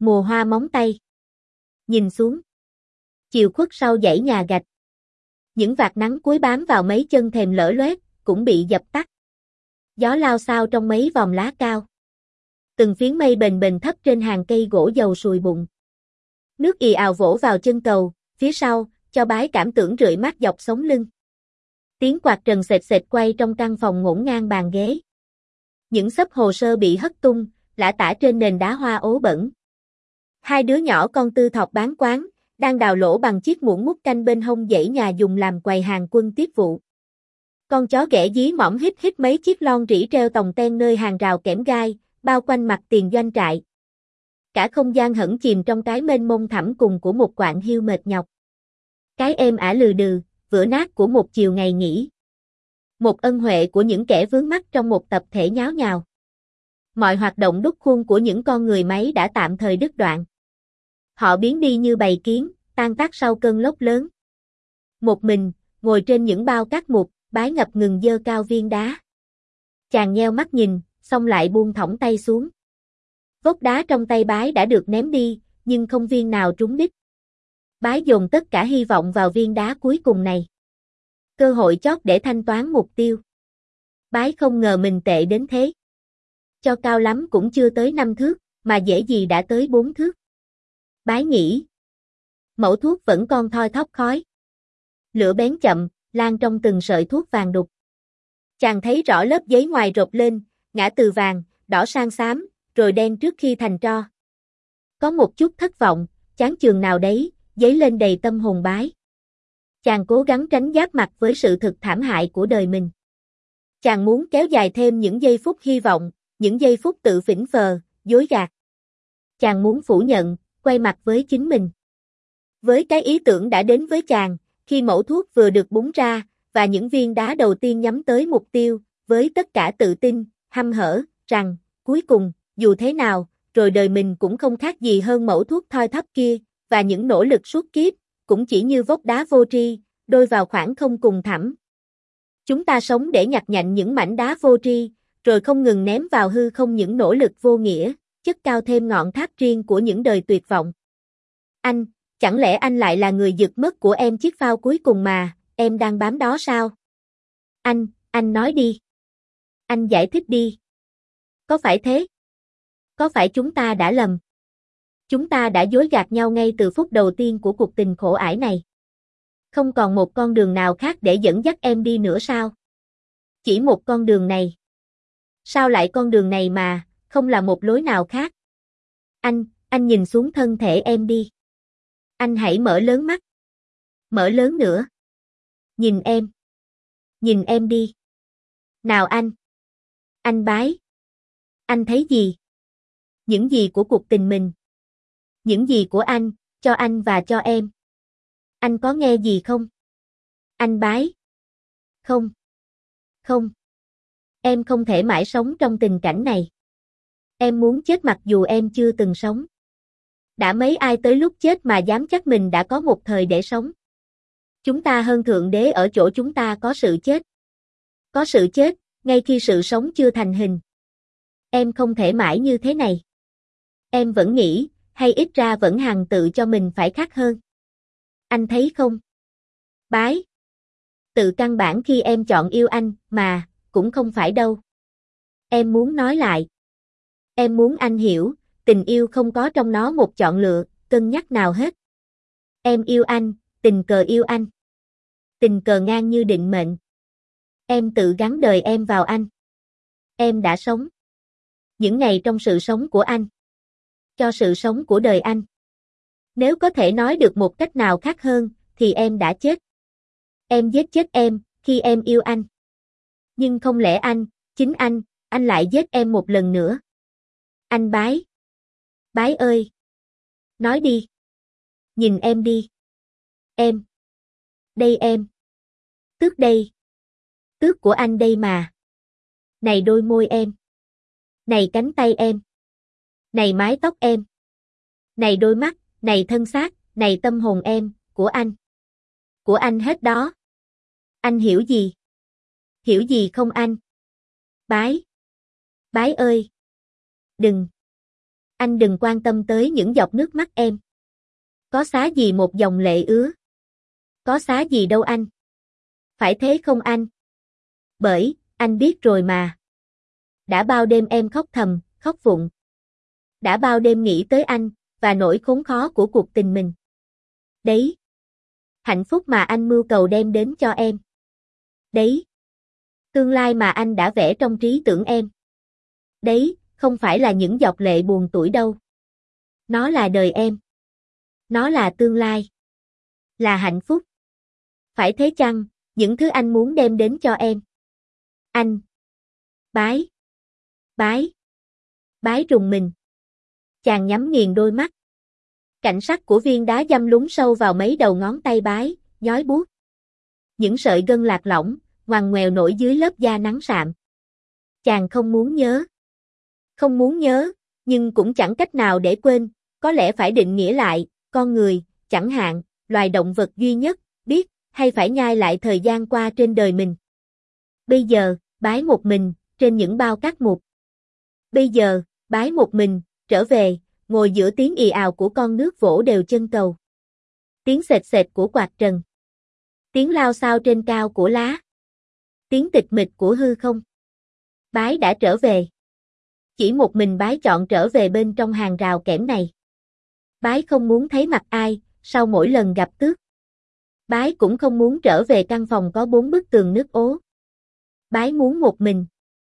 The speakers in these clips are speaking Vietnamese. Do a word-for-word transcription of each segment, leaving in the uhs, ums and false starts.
Mùa hoa móng tay. Nhìn xuống. Chiều khuất sau dãy nhà gạch. Những vạt nắng cuối bám vào mấy chân thềm lở loét, cũng bị dập tắt. Gió lao xao trong mấy vòm lá cao. Từng phiến mây bềnh bềnh thấp trên hàng cây gỗ dầu sùi bụng. Nước ì ào vỗ vào chân cầu, phía sau, cho Bái cảm tưởng rượi mát dọc sống lưng. Tiếng quạt trần xệt xệt quay trong căn phòng ngổn ngang bàn ghế. Những xấp hồ sơ bị hất tung, lả tả trên nền đá hoa ố bẩn. Hai đứa nhỏ con Tư Thọc bán quán, đang đào lỗ bằng chiếc muỗng múc canh bên hông dãy nhà dùng làm quầy hàng quân tiếp vụ. Con chó ghẻ dí mõm hít hít mấy chiếc lon rỉ treo tòng ten nơi hàng rào kẽm gai, bao quanh mặt tiền doanh trại. Cả không gian hẫng chìm trong cái mênh mông thẳm cùng của một quạng hiu mệt nhọc. Cái êm ả lừ đừ, vữa nát của một chiều ngày nghỉ. Một ân huệ của những kẻ vướng mắc trong một tập thể nháo nhào. Mọi hoạt động đúc khuôn của những con người máy đã tạm thời đứt đoạn. Họ biến đi như bầy kiến, tan tác sau cơn lốc lớn. Một mình, ngồi trên những bao cát mục, Bái ngập ngừng giơ cao viên đá. Chàng nheo mắt nhìn, xong lại buông thõng tay xuống. Vốc đá trong tay Bái đã được ném đi, nhưng không viên nào trúng đích. Bái dồn tất cả hy vọng vào viên đá cuối cùng này. Cơ hội chót để thanh toán mục tiêu. Bái không ngờ mình tệ đến thế. Cho cao lắm cũng chưa tới năm thước, mà dễ gì đã tới bốn thước. Bái nghĩ. Mẩu thuốc vẫn còn thoi thóp khói. Lửa bén chậm, lan trong từng sợi thuốc vàng đục. Chàng thấy rõ lớp giấy ngoài rộp lên, ngã từ vàng, đỏ sang xám, rồi đen trước khi thành tro. Có một chút thất vọng, chán chường nào đấy, dấy lên đầy tâm hồn Bái. Chàng cố gắng tránh giáp mặt với sự thực thảm hại của đời mình. Chàng muốn kéo dài thêm những giây phút hy vọng, những giây phút tự phỉnh phờ, dối gạt. Chàng muốn phủ nhận, quay mặt với chính mình. Với cái ý tưởng đã đến với chàng, khi mẩu thuốc vừa được búng ra, và những viên đá đầu tiên nhắm tới mục tiêu, với tất cả tự tin, hăm hở, rằng, cuối cùng, dù thế nào, rồi đời mình cũng không khác gì hơn mẩu thuốc thoi thóp kia, và những nỗ lực suốt kiếp, cũng chỉ như vốc đá vô tri, đôi vào khoảng không cùng thẳm. Chúng ta sống để nhặt nhạnh những mảnh đá vô tri, rồi không ngừng ném vào hư không những nỗ lực vô nghĩa, chất cao thêm ngọn tháp riêng của những đời tuyệt vọng. Anh, chẳng lẽ anh lại là người giật mất của em chiếc phao cuối cùng mà, em đang bám đó sao? Anh, anh nói đi. Anh giải thích đi. Có phải thế? Có phải chúng ta đã lầm? Chúng ta đã dối gạt nhau ngay từ phút đầu tiên của cuộc tình khổ ải này. Không còn một con đường nào khác để dẫn dắt em đi nữa sao? Chỉ một con đường này. Sao lại con đường này mà, không là một lối nào khác? Anh, anh nhìn xuống thân thể em đi. Anh hãy mở lớn mắt. Mở lớn nữa. Nhìn em. Nhìn em đi. Nào anh. Anh Bái. Anh thấy gì? Những gì của cuộc tình mình? Những gì của anh, cho anh và cho em? Anh có nghe gì không? Anh Bái. Không. Không. Em không thể mãi sống trong tình cảnh này. Em muốn chết mặc dù em chưa từng sống. Đã mấy ai tới lúc chết mà dám chắc mình đã có một thời để sống. Chúng ta hơn Thượng Đế ở chỗ chúng ta có sự chết. Có sự chết, ngay khi sự sống chưa thành hình. Em không thể mãi như thế này. Em vẫn nghĩ, hay ít ra vẫn hằng tự cho mình phải khác hơn. Anh thấy không? Bái. Tự căn bản khi em chọn yêu anh, mà, cũng không phải đâu. Em muốn nói lại. Em muốn anh hiểu, tình yêu không có trong nó một chọn lựa, cân nhắc nào hết. Em yêu anh, tình cờ yêu anh. Tình cờ ngang như định mệnh. Em tự gắn đời em vào anh. Em đã sống. Những ngày trong sự sống của anh. Cho sự sống của đời anh. Nếu có thể nói được một cách nào khác hơn, thì em đã chết. Em giết chết em, khi em yêu anh. Nhưng không lẽ anh, chính anh, anh lại giết em một lần nữa. Anh Bái. Bái ơi. Nói đi. Nhìn em đi. Em. Đây em. Tước đây. Tước của anh đây mà. Này đôi môi em. Này cánh tay em. Này mái tóc em. Này đôi mắt, này thân xác, này tâm hồn em, của anh. Của anh hết đó. Anh hiểu gì? Hiểu gì không anh? Bái. Bái ơi. Đừng. Anh đừng quan tâm tới những giọt nước mắt em. Có xá gì một dòng lệ ứa. Có xá gì đâu anh. Phải thế không anh? Bởi, anh biết rồi mà. Đã bao đêm em khóc thầm, khóc vụng. Đã bao đêm nghĩ tới anh, và nỗi khốn khó của cuộc tình mình. Đấy. Hạnh phúc mà anh mưu cầu đem đến cho em. Đấy. Tương lai mà anh đã vẽ trong trí tưởng em. Đấy, không phải là những giọt lệ buồn tủi đâu. Nó là đời em. Nó là tương lai. Là hạnh phúc. Phải thế chăng, những thứ anh muốn đem đến cho em. Anh. Bái. Bái. Bái rùng mình. Chàng nhắm nghiền đôi mắt. Cảnh sắc của viên đá dăm lún sâu vào mấy đầu ngón tay Bái, nhói buốt. Những sợi gân lạc lõng, ngoằn ngoèo nổi dưới lớp da nắng sạm. Chàng không muốn nhớ. Không muốn nhớ, nhưng cũng chẳng cách nào để quên, có lẽ phải định nghĩa lại, con người, chẳng hạn, loài động vật duy nhất, biết, hay phải nhai lại thời gian qua trên đời mình. Bây giờ, Bái một mình, trên những bao cát mục. Bây giờ, Bái một mình, trở về, ngồi giữa tiếng ì ào của con nước vỗ đều chân cầu. Tiếng xệt xệt của quạt trần. Tiếng lao xao trên cao của lá. Tiếng tịch mịch của hư không. Bái đã trở về. Chỉ một mình Bái chọn trở về bên trong hàng rào kẽm này. Bái không muốn thấy mặt ai, sau mỗi lần gặp Tước. Bái cũng không muốn trở về căn phòng có bốn bức tường nước ố. Bái muốn một mình.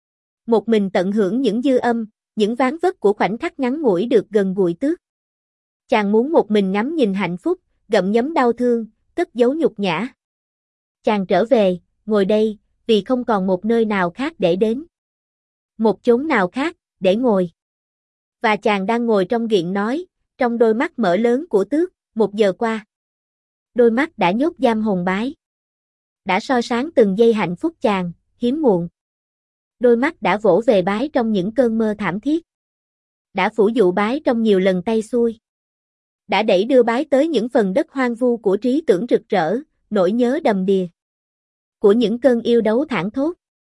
Một mình tận hưởng những dư âm, những ván vất của khoảnh khắc ngắn ngủi được gần gũi Tước. Chàng muốn một mình ngắm nhìn hạnh phúc, gặm nhấm đau thương, cất giấu nhục nhã. Chàng trở về, ngồi đây, vì không còn một nơi nào khác để đến. Một chốn nào khác, để ngồi. Và chàng đang ngồi trong ghiện nói, trong đôi mắt mở lớn của Tước, một giờ qua. Đôi mắt đã nhốt giam hồn Bái. Đã soi sáng từng giây hạnh phúc chàng, hiếm muộn. Đôi mắt đã vỗ về Bái trong những cơn mơ thảm thiết. Đã phủ dụ Bái trong nhiều lần tay xuôi. Đã đẩy đưa Bái tới những phần đất hoang vu của trí tưởng rực rỡ, nỗi nhớ đầm đìa. Của những cơn yêu đấu thảng thốt.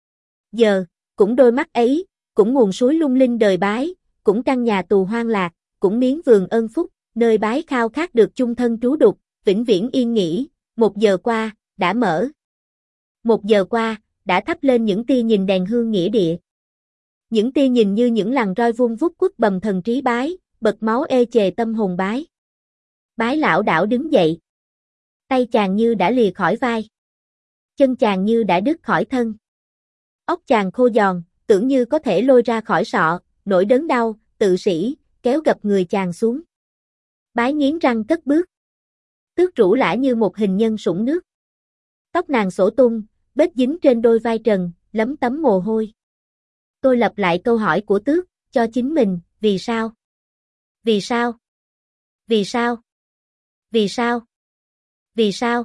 Giờ, cũng đôi mắt ấy, cũng nguồn suối lung linh đời Bái, cũng căn nhà tù hoang lạc, cũng miếng vườn ân phúc, nơi Bái khao khát được chung thân trú đục, vĩnh viễn yên nghỉ, một giờ qua, đã mở. Một giờ qua, đã thắp lên những tia nhìn đèn hương nghĩa địa. Những tia nhìn như những làn roi vung vút quất bầm thần trí Bái, bật máu ê chề tâm hồn Bái. Bái lảo đảo đứng dậy. Tay chàng như đã lìa khỏi vai. Chân chàng như đã đứt khỏi thân. Óc chàng khô giòn, tưởng như có thể lôi ra khỏi sọ, nỗi đớn đau, tự sĩ, kéo gập người chàng xuống. Bái nghiến răng cất bước. Tước rũ lả như một hình nhân sũng nước. Tóc nàng xổ tung, bết dính trên đôi vai trần, lấm tấm mồ hôi. Tôi lặp lại câu hỏi của Tước, cho chính mình, vì sao? Vì sao? Vì sao? Vì sao? Vì sao?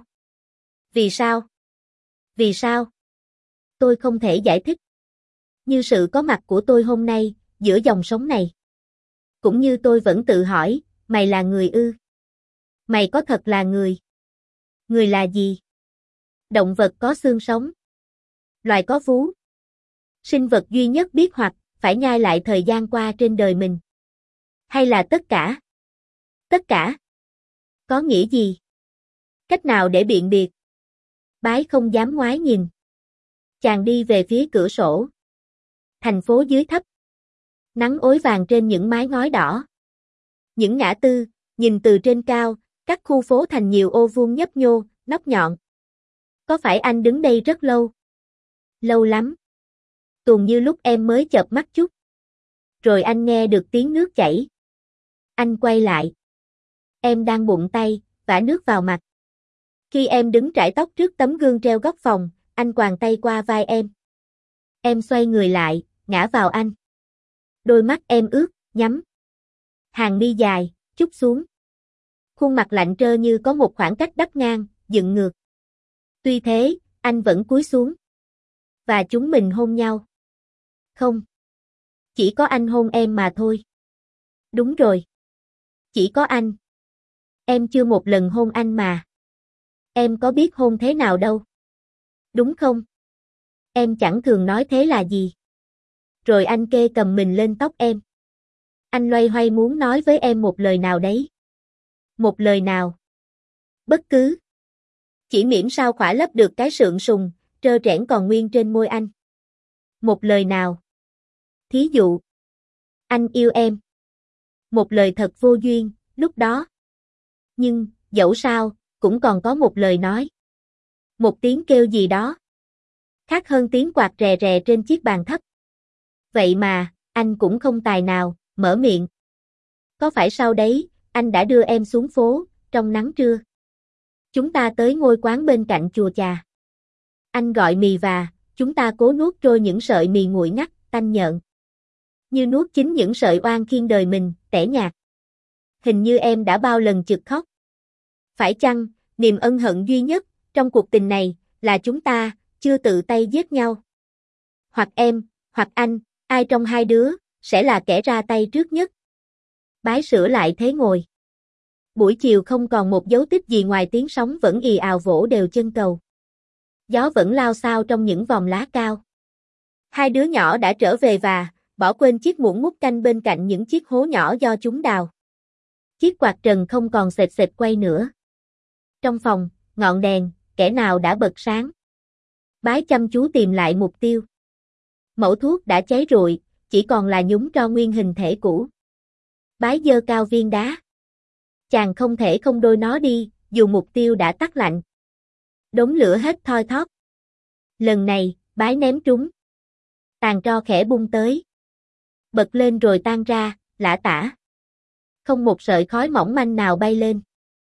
Vì sao? Vì sao? Tôi không thể giải thích. Như sự có mặt của tôi hôm nay, giữa dòng sống này. Cũng như tôi vẫn tự hỏi, mày là người ư? Mày có thật là người? Người là gì? Động vật có xương sống. Loài có vú. Sinh vật duy nhất biết hoặc, phải nhai lại thời gian qua trên đời mình. Hay là tất cả? Tất cả? Có nghĩa gì? Cách nào để biện biệt? Bái không dám ngoái nhìn. Chàng đi về phía cửa sổ. Thành phố dưới thấp. Nắng ối vàng trên những mái ngói đỏ. Những ngã tư, nhìn từ trên cao, các khu phố thành nhiều ô vuông nhấp nhô, nóc nhọn. Có phải anh đứng đây rất lâu? Lâu lắm. Tuồn như lúc em mới chợp mắt chút. Rồi anh nghe được tiếng nước chảy. Anh quay lại. Em đang bụng tay, vả nước vào mặt. Khi em đứng trải tóc trước tấm gương treo góc phòng, anh quàng tay qua vai em. Em xoay người lại, ngã vào anh. Đôi mắt em ướt, nhắm. Hàng mi dài, chút xuống. Khuôn mặt lạnh trơ như có một khoảng cách đắp ngang, dựng ngược. Tuy thế, anh vẫn cúi xuống. Và chúng mình hôn nhau. Không. Chỉ có anh hôn em mà thôi. Đúng rồi. Chỉ có anh. Em chưa một lần hôn anh mà. Em có biết hôn thế nào đâu. Đúng không? Em chẳng thường nói thế là gì. Rồi anh kê cầm mình lên tóc em. Anh loay hoay muốn nói với em một lời nào đấy. Một lời nào? Bất cứ. Chỉ miễn sao khỏa lấp được cái sượng sùng, trơ trẽn còn nguyên trên môi anh. Một lời nào? Thí dụ. Anh yêu em. Một lời thật vô duyên, lúc đó. Nhưng, dẫu sao, cũng còn có một lời nói. Một tiếng kêu gì đó. Khác hơn tiếng quạt rè rè trên chiếc bàn thấp. Vậy mà, anh cũng không tài nào, mở miệng. Có phải sau đấy, anh đã đưa em xuống phố, trong nắng trưa. Chúng ta tới ngôi quán bên cạnh chùa Chà. Anh gọi mì và, chúng ta cố nuốt trôi những sợi mì nguội ngắt, tanh nhợn. Như nuốt chính những sợi oan khiên đời mình, tẻ nhạt. Hình như em đã bao lần chực khóc. Phải chăng, niềm ân hận duy nhất, trong cuộc tình này, là chúng ta, chưa tự tay giết nhau. Hoặc em, hoặc anh, ai trong hai đứa, sẽ là kẻ ra tay trước nhất. Bái sửa lại thế ngồi. Buổi chiều không còn một dấu tích gì ngoài tiếng sóng vẫn ì ào vỗ đều chân cầu. Gió vẫn lao xao trong những vòng lá cao. Hai đứa nhỏ đã trở về và, bỏ quên chiếc muỗng múc canh bên cạnh những chiếc hố nhỏ do chúng đào. Chiếc quạt trần không còn xệt xệt quay nữa. Trong phòng, ngọn đèn, kẻ nào đã bật sáng. Bái chăm chú tìm lại mục tiêu. Mẩu thuốc đã cháy rụi, chỉ còn là nhúng tro nguyên hình thể cũ. Bái giơ cao viên đá. Chàng không thể không đôi nó đi, dù mục tiêu đã tắt lạnh. Đống lửa hết thoi thóp. Lần này, bái ném trúng. Tàn tro khẽ bung tới. Bật lên rồi tan ra, lả tả. Không một sợi khói mỏng manh nào bay lên.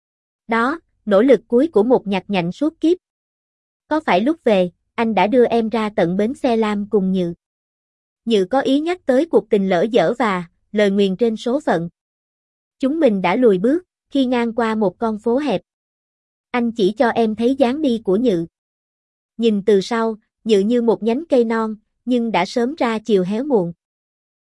Đó, nỗ lực cuối của một nhặt nhạnh suốt kiếp. Có phải lúc về, anh đã đưa em ra tận bến xe lam cùng Nhự. Nhự có ý nhắc tới cuộc tình lỡ dở và, lời nguyền trên số phận. Chúng mình đã lùi bước, khi ngang qua một con phố hẹp. Anh chỉ cho em thấy dáng đi của Nhự. Nhìn từ sau, Nhự như một nhánh cây non, nhưng đã sớm ra chiều héo muộn.